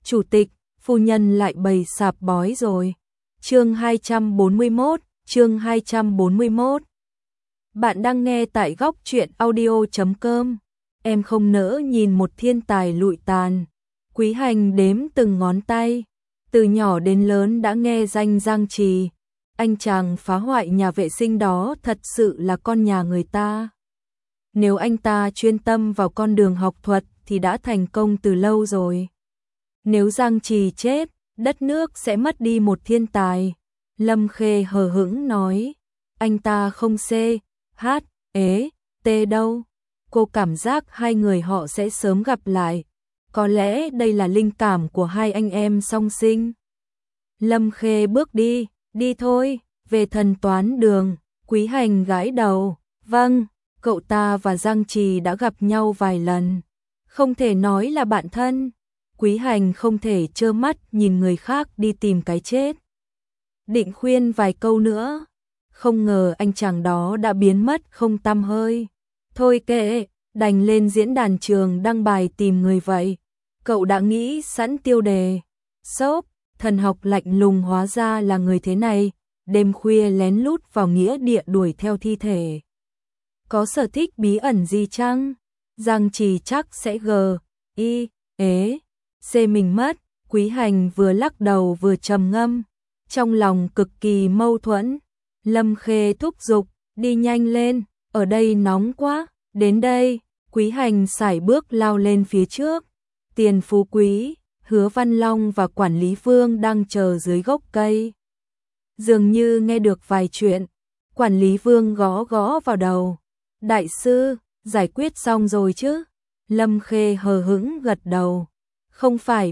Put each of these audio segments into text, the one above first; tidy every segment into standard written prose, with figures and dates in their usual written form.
Chủ tịch, phu nhân lại bày sạp bói rồi. Chương 241. Bạn đang nghe tại góc truyện audio.com. Em không nỡ nhìn một thiên tài lụi tàn. Quý Hành đếm từng ngón tay, từ nhỏ đến lớn đã nghe danh Giang Trì. Anh chàng phá hoại nhà vệ sinh đó thật sự là con nhà người ta. Nếu anh ta chuyên tâm vào con đường học thuật thì đã thành công từ lâu rồi. Nếu Giang Trì chết, đất nước sẽ mất đi một thiên tài. Lâm Khê hờ hững nói, anh ta không C, H, E, T đâu. Cô cảm giác hai người họ sẽ sớm gặp lại. Có lẽ đây là linh cảm của hai anh em song sinh. Lâm Khê bước đi, đi thôi, về thần toán đường. Quý Hành gãi đầu, vâng, cậu ta và Giang Trì đã gặp nhau vài lần. Không thể nói là bạn thân. Quý Hành không thể trơ mắt nhìn người khác đi tìm cái chết. Định khuyên vài câu nữa, không ngờ anh chàng đó đã biến mất không tăm hơi. Thôi kệ, đành lên diễn đàn trường đăng bài tìm người vậy. Cậu đã nghĩ sẵn tiêu đề. Sốp, thần học lạnh lùng hóa ra là người thế này, đêm khuya lén lút vào nghĩa địa đuổi theo thi thể. Có sở thích bí ẩn gì chăng? Giang Trì chắc sẽ C mình mất. Quý Hành vừa lắc đầu vừa trầm ngâm, trong lòng cực kỳ mâu thuẫn. Lâm Khê thúc giục, đi nhanh lên, ở đây nóng quá, đến đây. Quý Hành sải bước lao lên phía trước. Tiền Phú Quý, Hứa Văn Long và quản lý Vương đang chờ dưới gốc cây. Dường như nghe được vài chuyện, quản lý Vương gõ gõ vào đầu. Đại sư, giải quyết xong rồi chứ? Lâm Khê hờ hững gật đầu. Không phải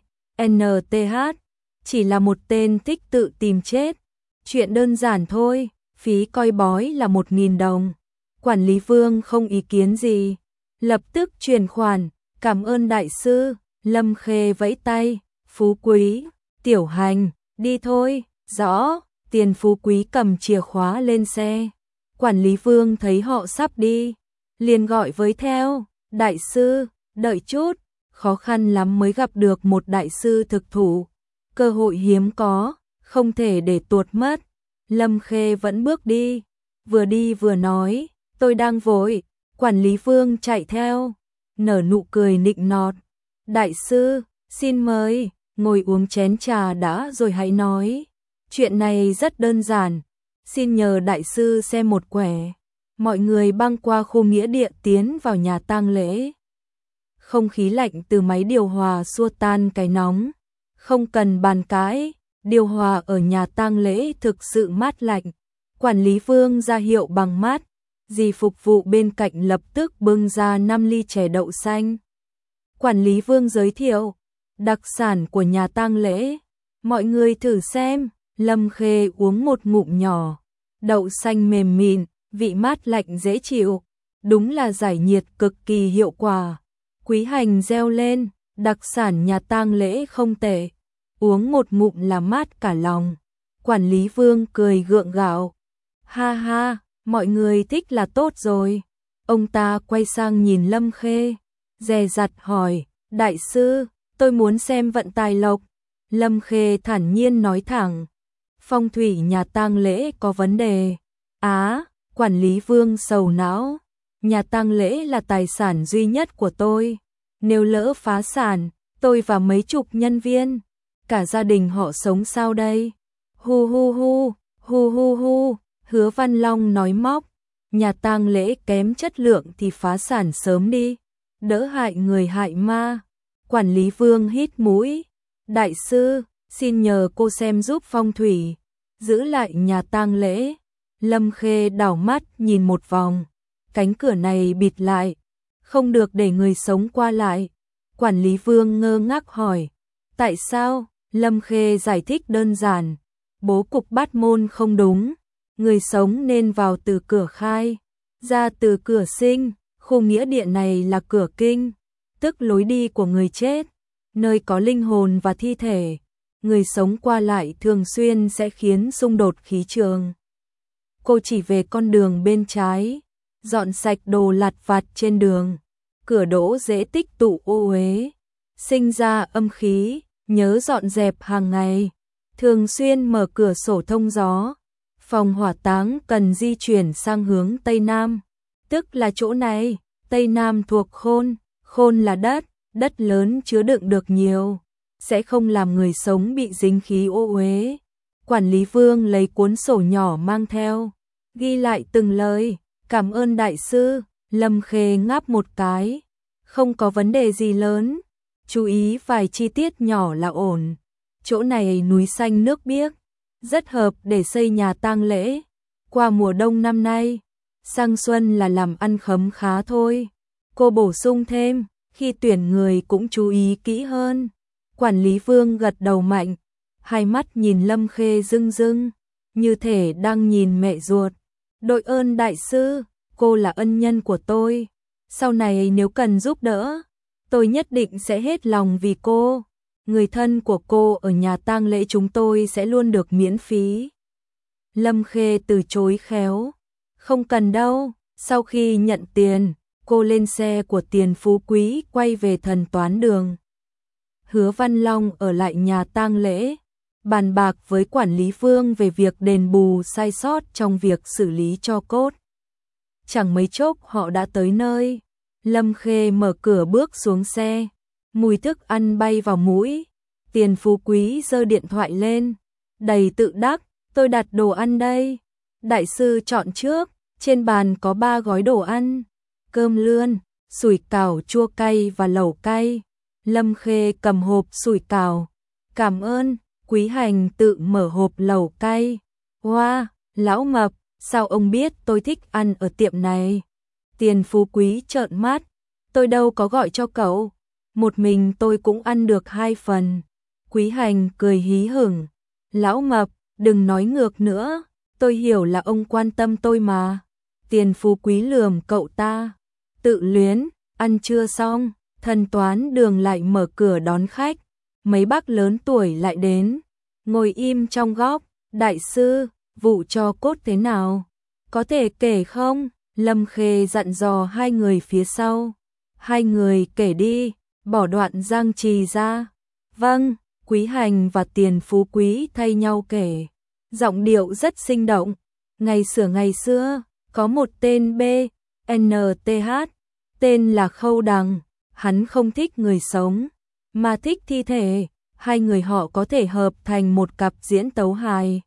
BNTH, chỉ là một tên thích tự tìm chết. Chuyện đơn giản thôi, phí coi bói là 1.000 đồng. Quản lý Vương không ý kiến gì, lập tức chuyển khoản, cảm ơn đại sư. Lâm Khê vẫy tay, Phú Quý, Tiểu Hành, đi thôi. Rõ. Tiền Phú Quý cầm chìa khóa lên xe. Quản lý Vương thấy họ sắp đi, liền gọi với theo, đại sư, đợi chút. Khó khăn lắm mới gặp được một đại sư thực thụ, cơ hội hiếm có, không thể để tuột mất. Lâm Khê vẫn bước đi vừa nói, tôi đang vội. Quản lý Vương chạy theo, nở nụ cười nịnh nọt. Đại sư, xin mời, ngồi uống chén trà đã rồi hãy nói. Chuyện này rất đơn giản, xin nhờ đại sư xem một quẻ. Mọi người băng qua khu nghĩa địa tiến vào nhà tang lễ. Không khí lạnh từ máy điều hòa xua tan cái nóng. Không cần bàn cãi, điều hòa ở nhà tang lễ thực sự mát lạnh. Quản lý Vương ra hiệu bằng mát, dì phục vụ bên cạnh lập tức bưng ra 5 ly chè đậu xanh. Quản lý Vương giới thiệu, đặc sản của nhà tang lễ, mọi người thử xem. Lâm Khê uống một ngụm nhỏ, đậu xanh mềm mịn, vị mát lạnh dễ chịu, đúng là giải nhiệt cực kỳ hiệu quả. Quý Hành reo lên, đặc sản nhà tang lễ không tệ, uống một ngụm là mát cả lòng. Quản lý Vương cười gượng gạo, ha ha, mọi người thích là tốt rồi. Ông ta quay sang nhìn Lâm Khê, dè dặt hỏi, đại sư, tôi muốn xem vận tài lộc. Lâm Khê thản nhiên nói thẳng, phong thủy nhà tang lễ có vấn đề. Quản lý Vương sầu não, nhà tang lễ là tài sản duy nhất của tôi. Nếu lỡ phá sản, tôi và mấy chục nhân viên, cả gia đình họ sống sao đây? Hu hu hu, hu hu hu. Hứa Văn Long nói móc, nhà tang lễ kém chất lượng thì phá sản sớm đi, đỡ hại người hại ma. Quản lý Vương hít mũi, đại sư, xin nhờ cô xem giúp phong thủy, giữ lại nhà tang lễ. Lâm Khê đảo mắt nhìn một vòng, cánh cửa này bịt lại, không được để người sống qua lại. Quản lý Vương ngơ ngác hỏi, tại sao? Lâm Khê giải thích đơn giản, bố cục bát môn không đúng, người sống nên vào từ cửa khai, ra từ cửa sinh. Khu nghĩa địa này là cửa kinh, tức lối đi của người chết, nơi có linh hồn và thi thể. Người sống qua lại thường xuyên sẽ khiến xung đột khí trường. Cô chỉ về con đường bên trái, dọn sạch đồ lặt vặt trên đường, cửa đỗ dễ tích tụ ô uế. sinh ra âm khí, nhớ dọn dẹp hàng ngày, thường xuyên mở cửa sổ thông gió. Phòng hỏa táng cần di chuyển sang hướng Tây Nam, tức là chỗ này. Tây Nam thuộc khôn, khôn là đất, đất lớn chứa đựng được nhiều, sẽ không làm người sống bị dính khí ô uế. Quản lý Vương lấy cuốn sổ nhỏ mang theo, ghi lại từng lời. Cảm ơn đại sư. Lâm Khê ngáp một cái, không có vấn đề gì lớn, chú ý vài chi tiết nhỏ là ổn. Chỗ này núi xanh nước biếc, rất hợp để xây nhà tang lễ. Qua mùa đông năm nay, sang xuân là làm ăn khấm khá thôi. Cô bổ sung thêm, khi tuyển người cũng chú ý kỹ hơn. Quản lý Vương gật đầu mạnh, hai mắt nhìn Lâm Khê rưng rưng, như thể đang nhìn mẹ ruột. Đội ơn đại sư, cô là ân nhân của tôi. Sau này nếu cần giúp đỡ, tôi nhất định sẽ hết lòng vì cô. Người thân của cô ở nhà tang lễ chúng tôi sẽ luôn được miễn phí. Lâm Khê từ chối khéo, không cần đâu. Sau khi nhận tiền, cô lên xe của Tiền Phú Quý quay về Thần Toán Đường. Hứa Văn Long ở lại nhà tang lễ, bàn bạc với quản lý Vương về việc đền bù sai sót trong việc xử lý tro cốt. Chẳng mấy chốc họ đã tới nơi. Lâm Khê mở cửa bước xuống xe, mùi thức ăn bay vào mũi. Tiền Phú Quý giơ điện thoại lên, đầy tự đắc, tôi đặt đồ ăn đây. Đại sư chọn trước, trên bàn có 3 gói đồ ăn, cơm lươn, sủi cảo chua cay và lẩu cay. Lâm Khê cầm hộp sủi cảo, cảm ơn. Quý Hành tự mở hộp lẩu cay. Wow, lão mập, sao ông biết tôi thích ăn ở tiệm này? Tiền Phú Quý trợn mắt, tôi đâu có gọi cho cậu, một mình tôi cũng ăn được 2 phần. Quý Hành cười hí hửng, lão mập, đừng nói ngược nữa, tôi hiểu là ông quan tâm tôi mà. Tiền Phú Quý lườm cậu ta, tự luyến. Ăn chưa xong, Thần Toán Đường lại mở cửa đón khách. Mấy bác lớn tuổi lại đến, ngồi im trong góc. Đại sư, vụ tro cốt thế nào? Có thể kể không? Lâm Khê dặn dò hai người phía sau. Hai người kể đi, bỏ đoạn Giang Trì ra. Vâng, Quý Hành và Tiền Phú Quý thay nhau kể. Giọng điệu rất sinh động. Ngày xưa, có một tên BNTH, tên là Khâu Đằng. Hắn không thích người sống, mà thích thi thể. Hai người họ có thể hợp thành một cặp diễn tấu hài.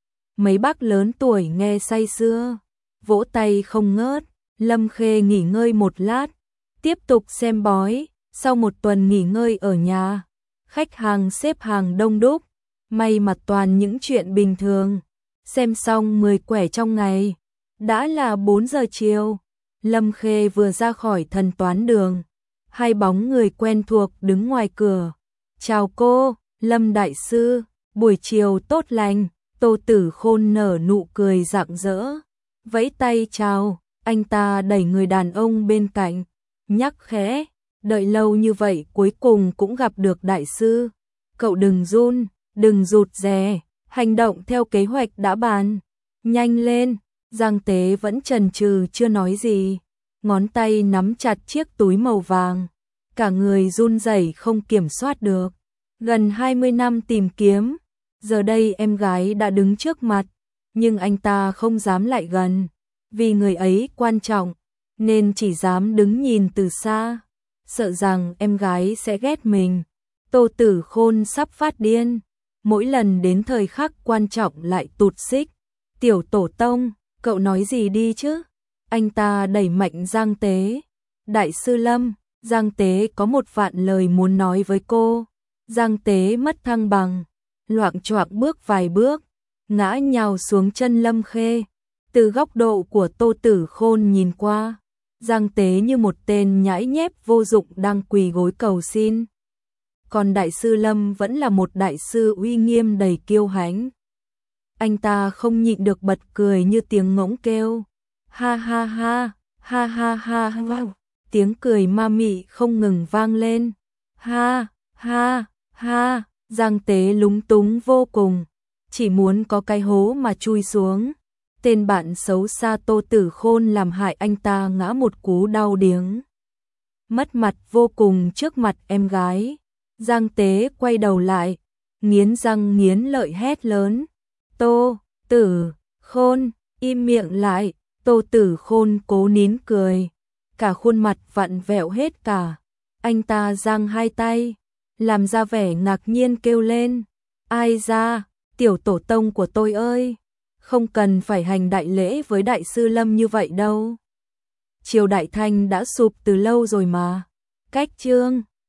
Mấy bác lớn tuổi nghe say sưa, vỗ tay không ngớt. Lâm Khê nghỉ ngơi một lát, tiếp tục xem bói. Sau một tuần nghỉ ngơi ở nhà, khách hàng xếp hàng đông đúc, may mà toàn những chuyện bình thường. Xem xong 10 quẻ trong ngày, đã là 4 giờ chiều. Lâm Khê vừa ra khỏi Thần Toán Đường, hai bóng người quen thuộc đứng ngoài cửa. Chào cô, Lâm đại sư, buổi chiều tốt lành. Tô Tử Khôn nở nụ cười rạng rỡ, vẫy tay chào. Anh ta đẩy người đàn ông bên cạnh, nhắc khẽ, đợi lâu như vậy cuối cùng cũng gặp được đại sư. Cậu đừng run, đừng rụt rè, hành động theo kế hoạch đã bàn. Nhanh lên. Giang Tế vẫn chần chừ chưa nói gì, ngón tay nắm chặt chiếc túi màu vàng, cả người run rẩy không kiểm soát được. Gần 20 năm tìm kiếm, giờ đây em gái đã đứng trước mặt, nhưng anh ta không dám lại gần, vì người ấy quan trọng, nên chỉ dám đứng nhìn từ xa, sợ rằng em gái sẽ ghét mình. Tô Tử Khôn sắp phát điên, mỗi lần đến thời khắc quan trọng lại tụt xích. Tiểu tổ tông, cậu nói gì đi chứ? Anh ta đẩy mạnh Giang Tế. Đại sư Lâm, Giang Tế có một vạn lời muốn nói với cô. Giang Tế mất thăng bằng, loạng choạng bước vài bước, ngã nhào xuống chân Lâm Khê. Từ góc độ của Tô Tử Khôn nhìn qua, Giang Tế như một tên nhãi nhép vô dụng đang quỳ gối cầu xin. Còn đại sư Lâm vẫn là một đại sư uy nghiêm đầy kiêu hãnh. Anh ta không nhịn được bật cười như tiếng ngỗng kêu. Ha ha ha, ha ha ha ha. Tiếng cười ma mị không ngừng vang lên. Ha, ha, ha. Giang Tế lúng túng vô cùng, chỉ muốn có cái hố mà chui xuống. Tên bạn xấu xa Tô Tử Khôn làm hại anh ta ngã một cú đau điếng. mất mặt vô cùng trước mặt em gái. Giang Tế quay đầu lại, nghiến răng nghiến lợi hét lớn. Tô Tử Khôn, im miệng lại. Tô Tử Khôn cố nín cười, cả khuôn mặt vặn vẹo hết cả. Anh ta giang hai tay, làm ra vẻ ngạc nhiên kêu lên. Ai ra, tiểu tổ tông của tôi ơi, không cần phải hành đại lễ với đại sư Lâm như vậy đâu. Triều Đại Thanh đã sụp từ lâu rồi mà. Cách chương